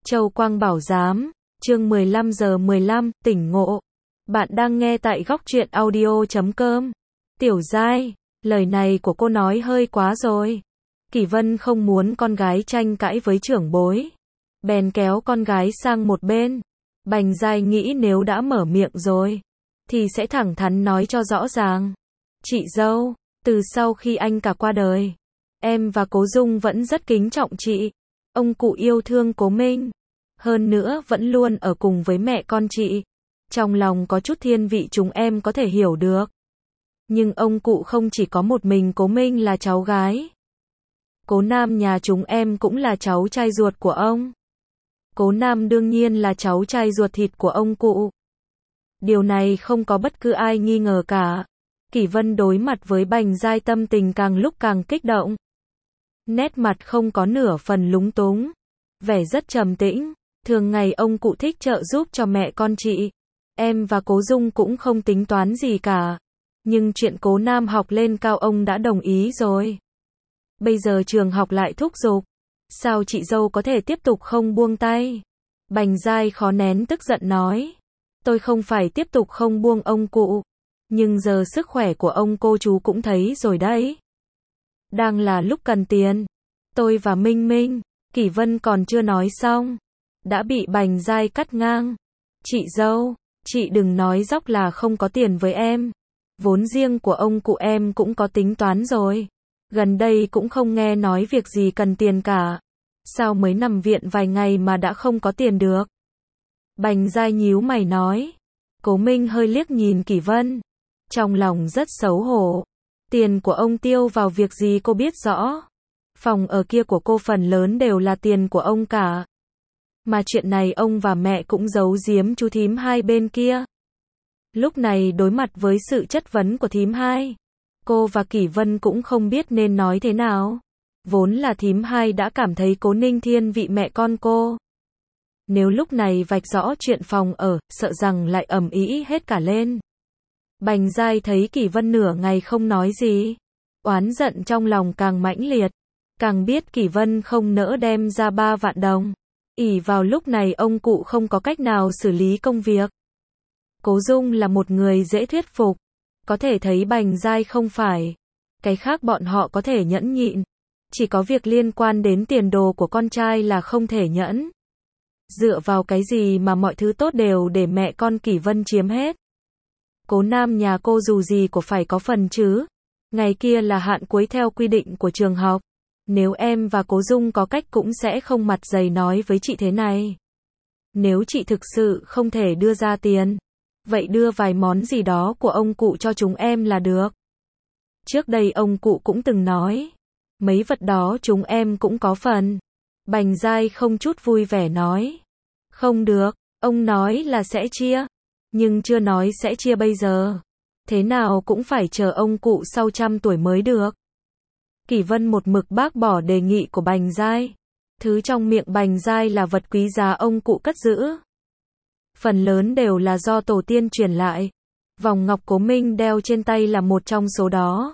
Châu Quang Bảo Giám, chương 15:15, tỉnh ngộ. Bạn đang nghe tại góc truyện audio.com. Tiểu Giai, lời này của cô nói hơi quá rồi. Kỷ Vân không muốn con gái tranh cãi với trưởng bối, bèn kéo con gái sang một bên. Bành Giai nghĩ nếu đã mở miệng rồi, thì sẽ thẳng thắn nói cho rõ ràng. Chị dâu, từ sau khi anh cả qua đời, em và Cố Dung vẫn rất kính trọng chị. Ông cụ yêu thương Cố Minh, hơn nữa vẫn luôn ở cùng với mẹ con chị. Trong lòng có chút thiên vị chúng em có thể hiểu được. Nhưng ông cụ không chỉ có một mình Cố Minh là cháu gái. Cố Nam nhà chúng em cũng là cháu trai ruột của ông. Cố Nam đương nhiên là cháu trai ruột thịt của ông cụ. Điều này không có bất cứ ai nghi ngờ cả. Kỷ Vân đối mặt với Bành Giai tâm tình càng lúc càng kích động. Nét mặt không có nửa phần lúng túng, vẻ rất trầm tĩnh. Thường ngày ông cụ thích trợ giúp cho mẹ con chị. Em và Cố Dung cũng không tính toán gì cả. Nhưng chuyện Cố Nam học lên cao ông đã đồng ý rồi. Bây giờ trường học lại thúc giục. Sao chị dâu có thể tiếp tục không buông tay? Bành Giai khó nén tức giận nói. Tôi không phải tiếp tục không buông ông cụ. Nhưng giờ sức khỏe của ông cô chú cũng thấy rồi đấy. Đang là lúc cần tiền. Tôi và Minh Minh, Kỷ Vân còn chưa nói xong, đã bị Bành Giai cắt ngang. Chị dâu, chị đừng nói dóc là không có tiền với em. Vốn riêng của ông cụ em cũng có tính toán rồi. Gần đây cũng không nghe nói việc gì cần tiền cả. Sao mới nằm viện vài ngày mà đã không có tiền được? Bành Giai nhíu mày nói. Cố Minh hơi liếc nhìn Kỷ Vân, trong lòng rất xấu hổ. Tiền của ông tiêu vào việc gì cô biết rõ. Phòng ở kia của cô phần lớn đều là tiền của ông cả. Mà chuyện này ông và mẹ cũng giấu giếm chú thím hai bên kia. Lúc này đối mặt với sự chất vấn của thím hai, cô và Kỷ Vân cũng không biết nên nói thế nào. Vốn là thím hai đã cảm thấy Cố Ninh thiên vị mẹ con cô. Nếu lúc này vạch rõ chuyện phòng ở, sợ rằng lại ầm ĩ hết cả lên. Bành Giai thấy Kỷ Vân nửa ngày không nói gì, oán giận trong lòng càng mãnh liệt. Càng biết Kỷ Vân không nỡ đem ra 3 vạn đồng. Ỷ vào lúc này ông cụ không có cách nào xử lý công việc. Cố Dung là một người dễ thuyết phục. Có thể thấy Bành Giai không phải. Cái khác bọn họ có thể nhẫn nhịn. Chỉ có việc liên quan đến tiền đồ của con trai là không thể nhẫn. Dựa vào cái gì mà mọi thứ tốt đều để mẹ con Kỷ Vân chiếm hết. Cố Nam nhà cô dù gì cũng phải có phần chứ. Ngày kia là hạn cuối theo quy định của trường học. Nếu em và Cố Dung có cách cũng sẽ không mặt dày nói với chị thế này. Nếu chị thực sự không thể đưa ra tiền, vậy đưa vài món gì đó của ông cụ cho chúng em là được. Trước đây ông cụ cũng từng nói, mấy vật đó chúng em cũng có phần. Bành Giai không chút vui vẻ nói. Không được, ông nói là sẽ chia, nhưng chưa nói sẽ chia bây giờ. Thế nào cũng phải chờ ông cụ sau 100 tuổi mới được. Kỷ Vân một mực bác bỏ đề nghị của Bành Giai. Thứ trong miệng Bành Giai là vật quý giá ông cụ cất giữ. Phần lớn đều là do tổ tiên truyền lại. Vòng ngọc Cố Minh đeo trên tay là một trong số đó.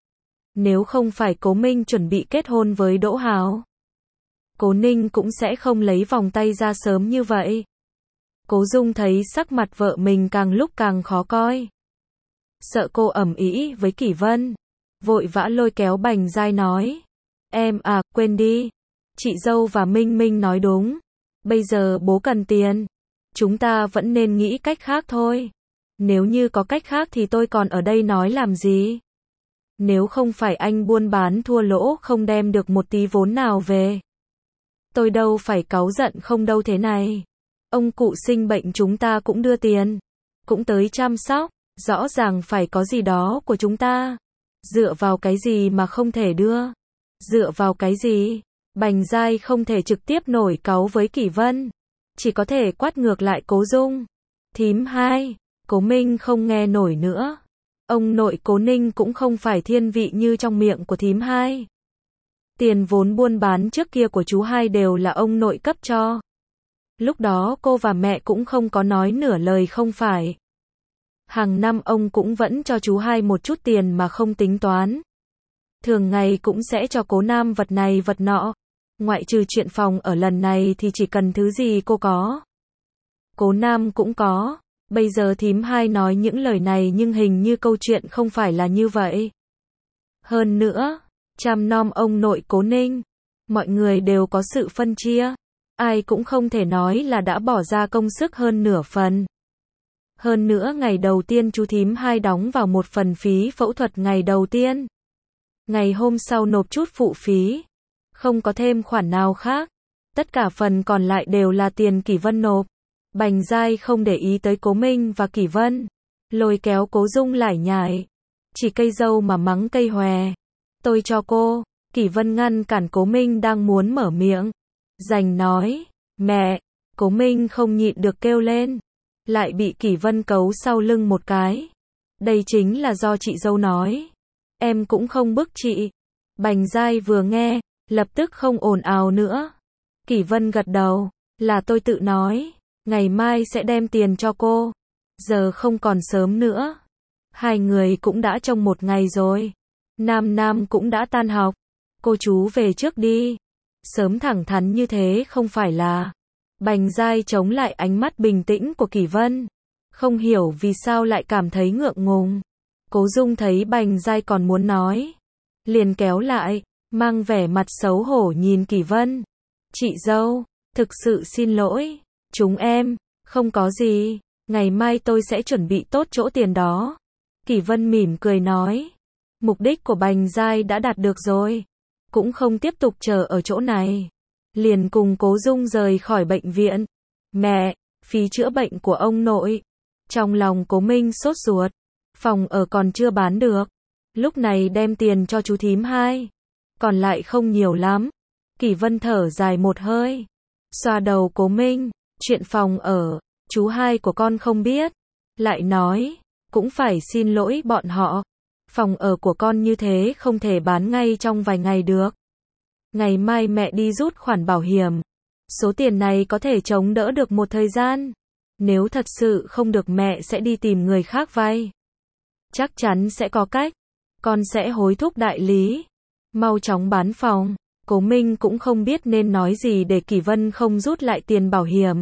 Nếu không phải Cố Minh chuẩn bị kết hôn với Đỗ Hào, Cố Ninh cũng sẽ không lấy vòng tay ra sớm như vậy. Cố Dung thấy sắc mặt vợ mình càng lúc càng khó coi. Sợ cô ầm ĩ với Kỷ Vân, vội vã lôi kéo Bành Giai nói. Em à, quên đi. Chị dâu và Minh Minh nói đúng. Bây giờ bố cần tiền. Chúng ta vẫn nên nghĩ cách khác thôi. Nếu như có cách khác thì tôi còn ở đây nói làm gì. Nếu không phải anh buôn bán thua lỗ không đem được một tí vốn nào về, tôi đâu phải cáu giận không đâu thế này. Ông cụ sinh bệnh chúng ta cũng đưa tiền, cũng tới chăm sóc, rõ ràng phải có gì đó của chúng ta. Dựa vào cái gì mà không thể đưa? Dựa vào cái gì? Bành Giai không thể trực tiếp nổi cáu với Kỷ Vân, chỉ có thể quát ngược lại Cố Dung. Thím hai, Cố Minh không nghe nổi nữa. Ông nội Cố Ninh cũng không phải thiên vị như trong miệng của thím hai. Tiền vốn buôn bán trước kia của chú hai đều là ông nội cấp cho. Lúc đó cô và mẹ cũng không có nói nửa lời không phải. Hàng năm ông cũng vẫn cho chú hai một chút tiền mà không tính toán. Thường ngày cũng sẽ cho Cố Nam vật này vật nọ. Ngoại trừ chuyện phòng ở lần này thì chỉ cần thứ gì cô có. Cố Nam cũng có. Bây giờ thím hai nói những lời này nhưng hình như câu chuyện không phải là như vậy. Hơn nữa, chăm nom ông nội Cố Ninh, mọi người đều có sự phân chia. Ai cũng không thể nói là đã bỏ ra công sức hơn nửa phần. Hơn nữa ngày đầu tiên chú thím hai đóng vào một phần phí phẫu thuật ngày đầu tiên. Ngày hôm sau nộp chút phụ phí. Không có thêm khoản nào khác. Tất cả phần còn lại đều là tiền Kỷ Vân nộp. Bành Giai không để ý tới Cố Minh và Kỷ Vân. Lôi kéo Cố Dung lải nhải. Chỉ cây dâu mà mắng cây hòe. Tôi cho cô. Kỷ Vân ngăn cản Cố Minh đang muốn mở miệng. Giành nói. Mẹ. Cố Minh không nhịn được kêu lên. Lại bị Kỷ Vân cấu sau lưng một cái. Đây chính là do chị dâu nói. Em cũng không bức chị. Bành Giai vừa nghe, lập tức không ồn ào nữa. Kỷ Vân gật đầu. Là tôi tự nói. Ngày mai sẽ đem tiền cho cô. Giờ không còn sớm nữa. Hai người cũng đã trong một ngày rồi. Nam Nam cũng đã tan học. Cô chú về trước đi. Sớm thẳng thắn như thế không phải là. Bành Giai chống lại ánh mắt bình tĩnh của Kỷ Vân. Không hiểu vì sao lại cảm thấy ngượng ngùng. Cố Dung thấy Bành Giai còn muốn nói. Liền kéo lại, mang vẻ mặt xấu hổ nhìn Kỷ Vân. Chị dâu, thực sự xin lỗi. Chúng em, không có gì. Ngày mai tôi sẽ chuẩn bị tốt chỗ tiền đó. Kỷ Vân mỉm cười nói. Mục đích của Bành Giai đã đạt được rồi. Cũng không tiếp tục chờ ở chỗ này. Liền cùng Cố Dung rời khỏi bệnh viện. Mẹ, phí chữa bệnh của ông nội. Trong lòng Cố Minh sốt ruột. Phòng ở còn chưa bán được. Lúc này đem tiền cho chú thím hai. Còn lại không nhiều lắm. Kỷ Vân thở dài một hơi. Xoa đầu Cố Minh. Chuyện phòng ở, chú hai của con không biết. Lại nói, cũng phải xin lỗi bọn họ. Phòng ở của con như thế không thể bán ngay trong vài ngày được. Ngày mai mẹ đi rút khoản bảo hiểm. Số tiền này có thể chống đỡ được một thời gian. Nếu thật sự không được mẹ sẽ đi tìm người khác vay. Chắc chắn sẽ có cách. Con sẽ hối thúc đại lý. Mau chóng bán phòng. Cố Minh cũng không biết nên nói gì để Kỷ Vân không rút lại tiền bảo hiểm.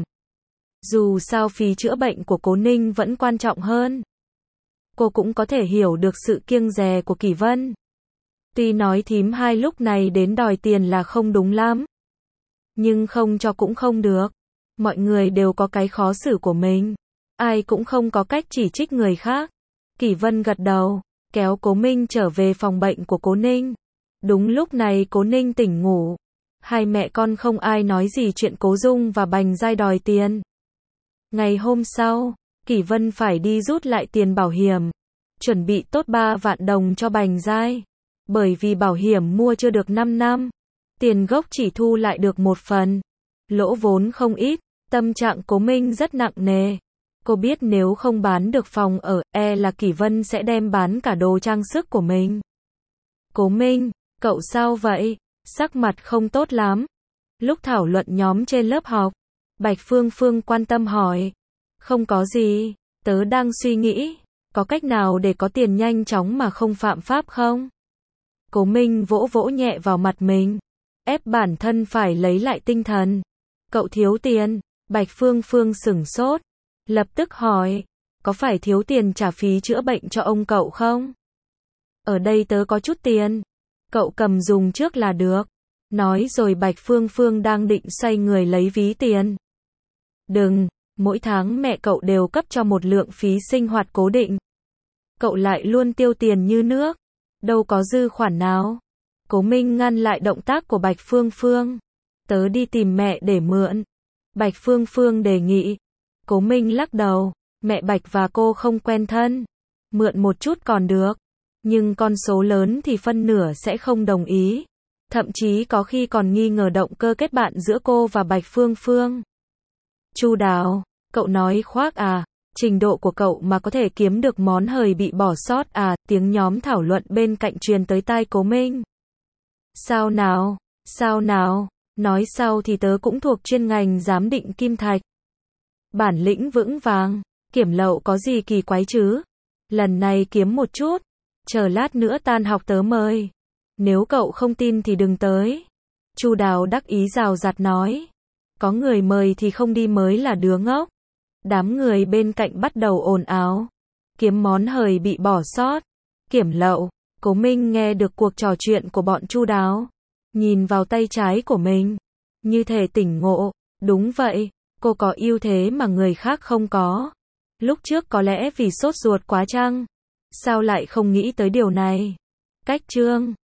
Dù sao phí chữa bệnh của Cố Ninh vẫn quan trọng hơn. Cô cũng có thể hiểu được sự kiêng dè của Kỷ Vân. Tuy nói thím hai lúc này đến đòi tiền là không đúng lắm. Nhưng không cho cũng không được. Mọi người đều có cái khó xử của mình. Ai cũng không có cách chỉ trích người khác. Kỷ Vân gật đầu, kéo Cố Minh trở về phòng bệnh của Cố Ninh. Đúng lúc này Cố Ninh tỉnh ngủ. Hai mẹ con không ai nói gì chuyện Cố Dung và Bành Giai đòi tiền. Ngày hôm sau, Kỷ Vân phải đi rút lại tiền bảo hiểm. Chuẩn bị tốt 3 vạn đồng cho Bành Giai. Bởi vì bảo hiểm mua chưa được 5 năm. Tiền gốc chỉ thu lại được một phần. Lỗ vốn không ít. Tâm trạng Cố Minh rất nặng nề. Cô biết nếu không bán được phòng ở, là Kỷ Vân sẽ đem bán cả đồ trang sức của mình. Cố Minh, cậu sao vậy? Sắc mặt không tốt lắm. Lúc thảo luận nhóm trên lớp học, Bạch Phương Phương quan tâm hỏi. Không có gì, tớ đang suy nghĩ, có cách nào để có tiền nhanh chóng mà không phạm pháp không? Cố Minh vỗ vỗ nhẹ vào mặt mình, ép bản thân phải lấy lại tinh thần. Cậu thiếu tiền, Bạch Phương Phương sửng sốt, lập tức hỏi, có phải thiếu tiền trả phí chữa bệnh cho ông cậu không? Ở đây tớ có chút tiền, cậu cầm dùng trước là được. Nói rồi Bạch Phương Phương đang định xoay người lấy ví tiền. Đừng, mỗi tháng mẹ cậu đều cấp cho một lượng phí sinh hoạt cố định. Cậu lại luôn tiêu tiền như nước, đâu có dư khoản nào. Cố Minh ngăn lại động tác của Bạch Phương Phương. Tớ đi tìm mẹ để mượn. Bạch Phương Phương đề nghị. Cố Minh lắc đầu, mẹ Bạch và cô không quen thân. Mượn một chút còn được, nhưng con số lớn thì phân nửa sẽ không đồng ý. Thậm chí có khi còn nghi ngờ động cơ kết bạn giữa cô và Bạch Phương Phương. Chu đáo, cậu nói khoác à, trình độ của cậu mà có thể kiếm được món hời bị bỏ sót à, tiếng nhóm thảo luận bên cạnh truyền tới tai Cố Minh. Sao nào, nói sau thì tớ cũng thuộc chuyên ngành giám định kim thạch. Bản lĩnh vững vàng, kiểm lậu có gì kỳ quái chứ? Lần này kiếm một chút, chờ lát nữa tan học tớ mời. Nếu cậu không tin thì đừng tới. Chu Đáo đắc ý rào rạt nói. Có người mời thì không đi mới là đứa ngốc. Đám người bên cạnh bắt đầu ồn ào. Kiếm món hời bị bỏ sót. Kiểm lậu. Cố Minh nghe được cuộc trò chuyện của bọn Chu Đáo. Nhìn vào tay trái của mình. Như thể tỉnh ngộ. Đúng vậy. Cô có ưu thế mà người khác không có. Lúc trước có lẽ vì sốt ruột quá chăng? Sao lại không nghĩ tới điều này? Cách chương